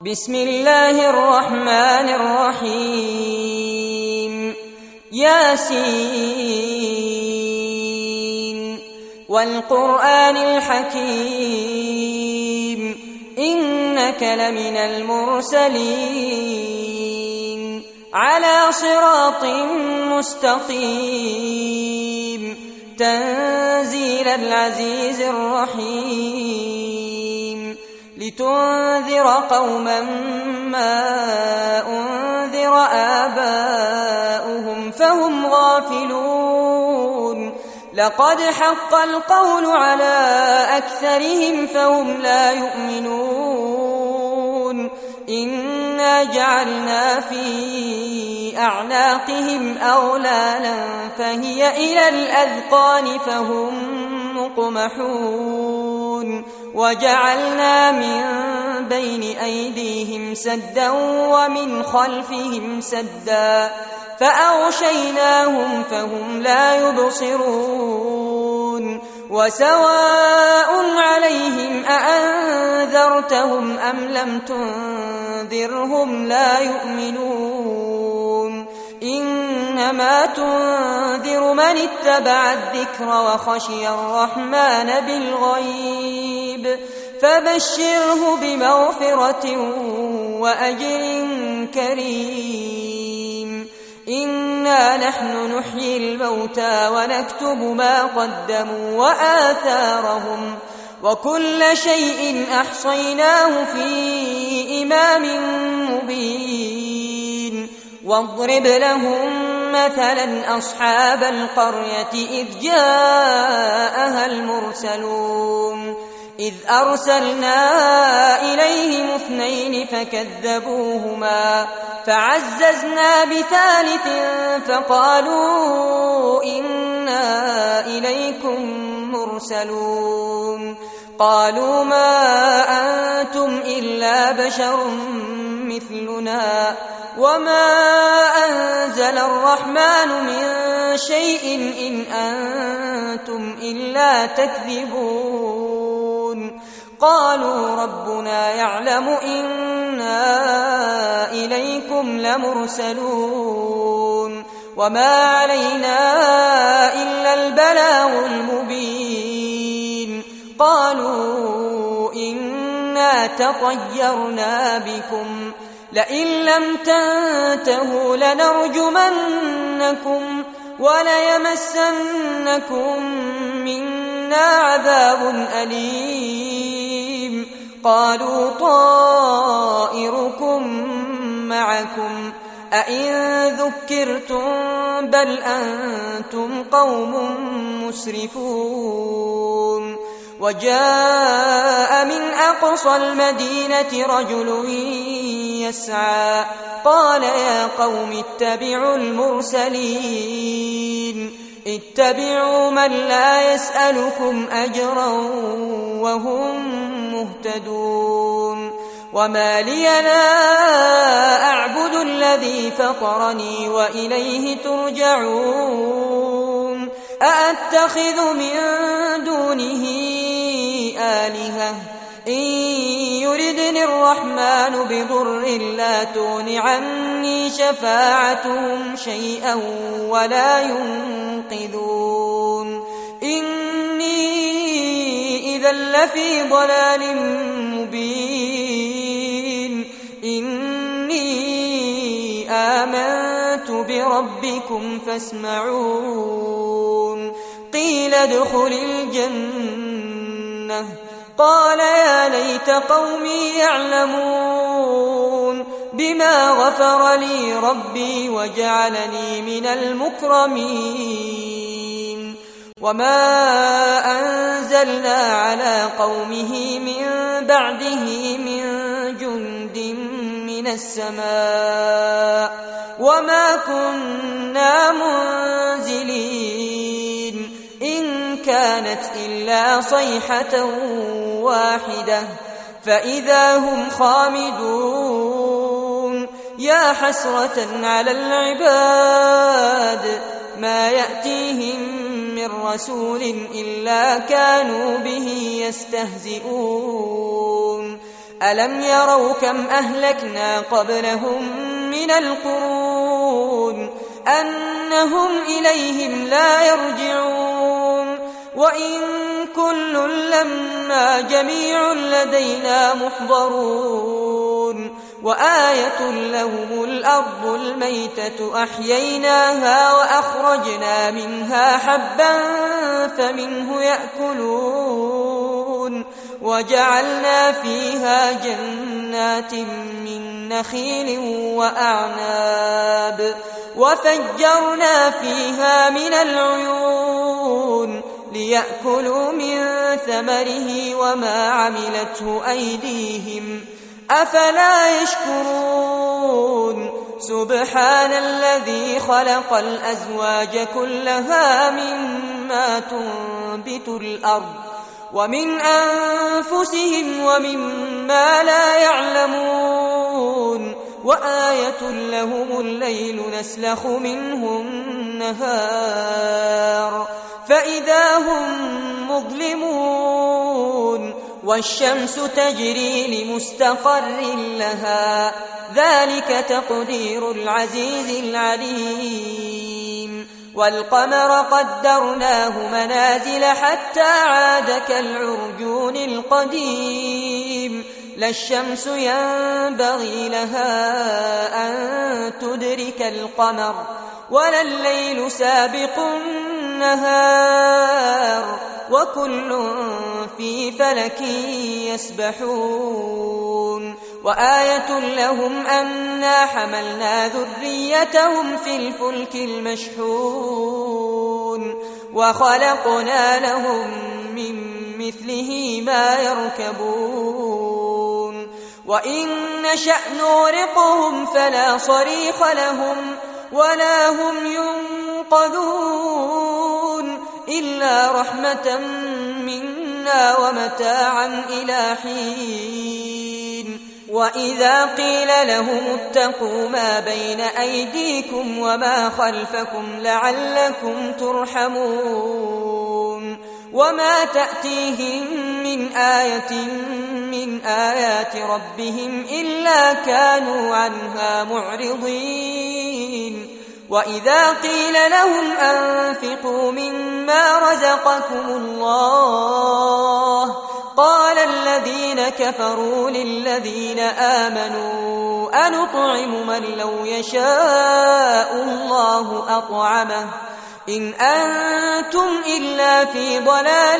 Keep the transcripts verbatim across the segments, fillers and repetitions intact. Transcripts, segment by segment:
بسم الله الرحمن الرحيم ياسين والقرآن الحكيم إنك لمن المرسلين على صراط مستقيم تنزيل العزيز الرحيم لتنذر قوما ما أنذر آباؤهم فهم غافلون لقد حق القول على أكثرهم فهم لا يؤمنون إنا جعلنا في أعناقهم أغلالا فهي إلى الأذقان فهم مقمحون وجعلنا من بين أيديهم سدا ومن خلفهم سدا فأغشيناهم فهم لا يبصرون وسواء عليهم أأنذرتهم أم لم تنذرهم لا يؤمنون إنما تنذر من اتبع الذكر وخشي الرحمن بالغيب فبشره بمغفرة وأجر كريم إنا نحن نحيي الموتى ونكتب ما قدموا وآثارهم وكل شيء أحصيناه في إمام مبين واضرب لهم مثلا أصحاب القرية إذ جاءها المرسلون إذ أرسلنا إليهم اثنين فكذبوهما فعززنا بثالث فقالوا إنا إليكم مرسلون قالوا ما أنتم إلا بشر مثلنا وما أنزل الرحمن من شيء إن أنتم إلا تكذبون قالوا ربنا يعلم إنا إليكم لمرسلون وما علينا إلا البلاغ المبين قالوا إنا تطيرنا بكم لئن لم تنتهوا لنرجمنكم وليمسنكم منا عذاب أليم قالوا طائركم معكم أئن ذكرتم بل أنتم قوم مسرفون وجاء من أقصى المدينة رجل يسعى قال يا قوم اتبعوا المرسلين اتبعوا من لا يسألكم أجرا وهم مهتدون وما لي لا أعبد الذي فطرني وإليه ترجعون أأتخذ من دونه آلهة إن يردني الرحمن بضر لا تغن عني شفاعتهم شيئا ولا ينقذون إني إذا لفي ضلال مبين إني آمنت بربكم فاسمعون قيل ادخل الجنة قال يا ليت قومي يعلمون بما غفر لي ربي وجعلني من المكرمين وما أنزلنا على قومه من بعده من جند من السماء وما كنا منزلين إن كانت إلا صيحة واحدة فإذا هم خامدون يا حسرة على العباد ما يأتيهم من رسول إلا كانوا به يستهزئون ألم يروا كم أهلكنا قبلهم من القرون أنهم إليهم لا يرجعون وإن كل لما جميع لدينا محضرون وآية لهم الأرض الميتة أحييناها وأخرجنا منها حبا فمنه يأكلون وجعلنا فيها جنات من نخيل وأعناب وفجرنا فيها من العيون ليأكلوا من ثمره وما عملته أيديهم أفلا يشكرون سبحان الذي خلق الأزواج كلها مما تنبت الأرض ومن أنفسهم ومما لا يعلمون وآية لهم الليل نسلخ منه النهار فإذا هم مظلمون والشمس تجري لمستقر لها ذلك تقدير العزيز العليم والقمر قدرناه منازل حتى عاد كالعرجون القديم لا الشمس ينبغي لها أن تدرك القمر ولا الليل سابق النهار وكل في فلك يسبحون وآية لهم أنا حملنا ذريتهم في الفلك المشحون وخلقنا لهم من مثله ما يركبون وإن نشأ نغرقهم فلا صريخ لهم ولا هم ينقذون إلا رحمة منا ومتاعا إلى حين وإذا قيل لهم اتقوا ما بين أيديكم وما خلفكم لعلكم ترحمون وما تأتيهم من آية من آيات ربهم إلا كانوا عنها معرضين وإذا قيل لهم أنفقوا مما رزقكم الله قال الذين كفروا للذين آمنوا أنطعم من لو يشاء الله أطعمه إن أنتم إلا في ضلال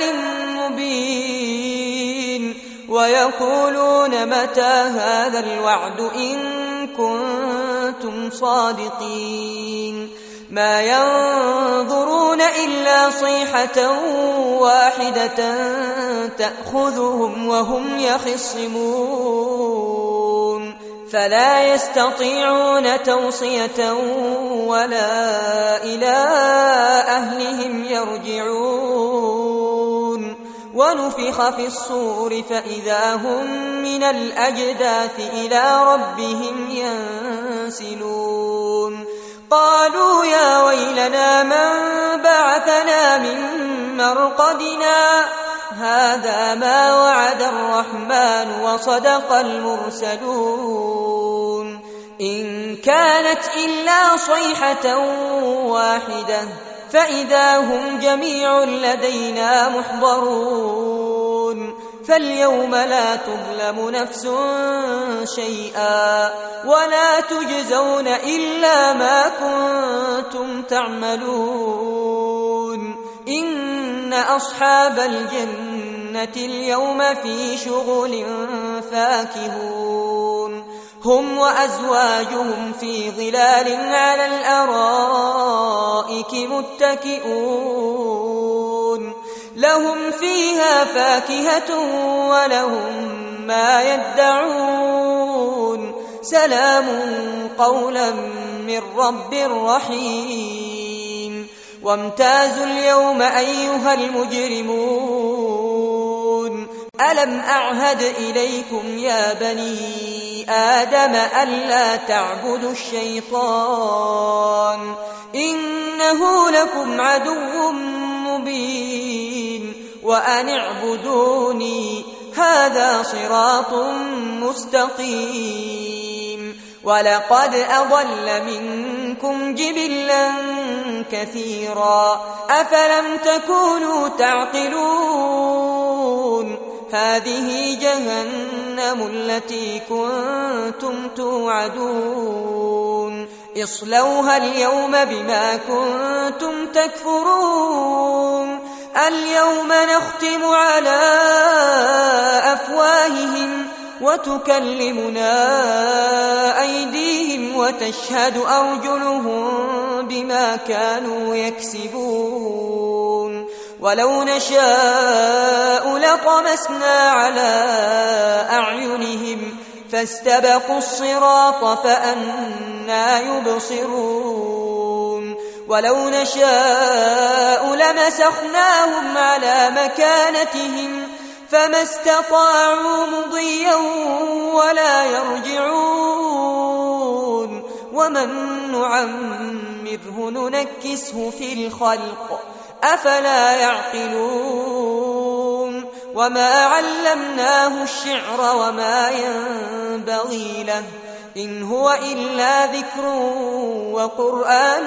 مبين ويقولون متى هذا الوعد إن كنتم صادقين ما ينظرون إلا صيحة واحدة تأخذهم وهم يخصمون فلا يستطيعون توصية ولا إلى أهلهم يرجعون ونفخ في الصور فإذا هم من الأجداث إلى ربهم ينسلون قالوا يا ويلنا من بعثنا من مرقدنا هذا ما وعد الرحمن وصدق المرسلون إن كانت إلا صيحة واحدة فإذا هم جميع لدينا محضرون فاليوم لا تظلم نفس شيئا ولا تجزون إلا ما كنتم تعملون إن أصحاب الجنة اليوم في شغل فاكهون هم وأزواجهم في ظلال على الأرائك متكئون لهم فيها فاكهة ولهم ما يدعون سلام قولا من رب رحيم وامتازوا اليوم أيها المجرمون ألم أعهد إليكم يا بني آدم ألا تعبدوا الشيطان إنه لكم عدو مبين وأن اعبدوني هذا صراط مستقيم ولقد أضل منكم جبلا كثيرا أفلم تكونوا تعقلون هذه جهنم التي كنتم توعدون اصلوها اليوم بما كنتم تكفرون اليوم نختم على أفواههم وتكلمنا أيديهم وتشهد أرجلهم بما كانوا يكسبون ولو نشاء لطمسنا على أعينهم فاستبقوا الصراط فأنى يبصرون ولو نشاء لمسخناهم على مكانتهم فما استطاعوا مضيا ولا يرجعون ومن نعمره ننكسه في الخلق أفلا يعقلون وما علمناه الشعر وما ينبغي له إن هو إلا ذكر وقرآن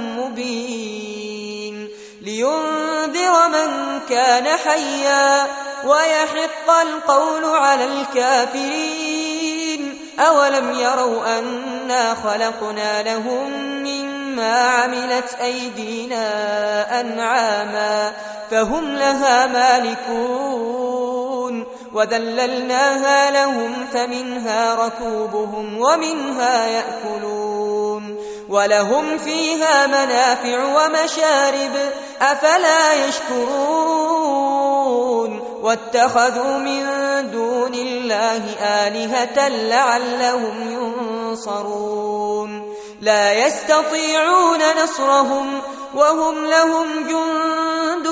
مبين لينذر من كان حيا ويحق القول على الكافرين أولم يروا أنا خلقنا لهم مما عملت أيدينا أنعاما فهم لها مالكون وذللناها لهم فمنها ركوبهم ومنها يأكلون ولهم فيها منافع ومشارب أفلا يشكرون واتخذوا من دون الله آلهة لعلهم ينصرون لا يستطيعون نصرهم وهم لهم جند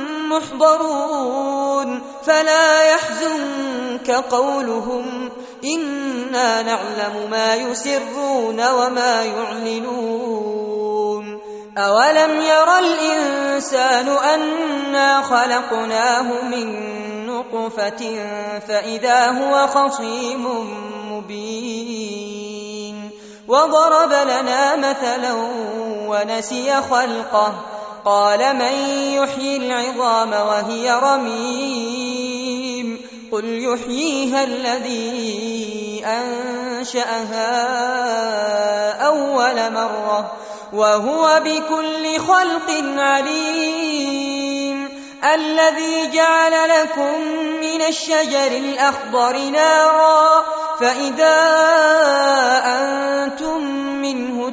محضرون فلا يحزنك قولهم إنا نعلم ما يسرون وما يعلنون أولم ير الإنسان أنا خلقناه من نطفة فإذا هو خصيم مبين وضرب لنا مثلا ونسي خلقه قال من يحيي العظام وهي رميم قل يحييها الذي أنشأها أول مرة وهو بكل خلق عليم الذي جعل لكم من الشجر الأخضر نارا فإذا أنتم منه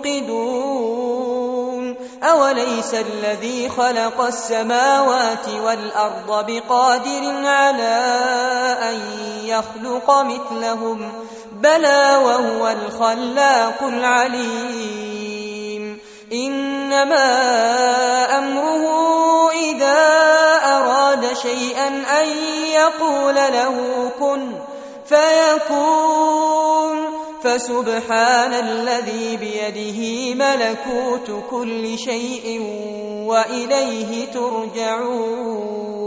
توقدون أوليس الذي خلق السماوات والأرض بقادر على أن يخلق مثلهم بلى وهو الخلاق العليم إنما أمره إذا أراد شيئا أن يقول له كن فيكون فسبحان الذي بيده ملكوت كل شيء وإليه ترجعون.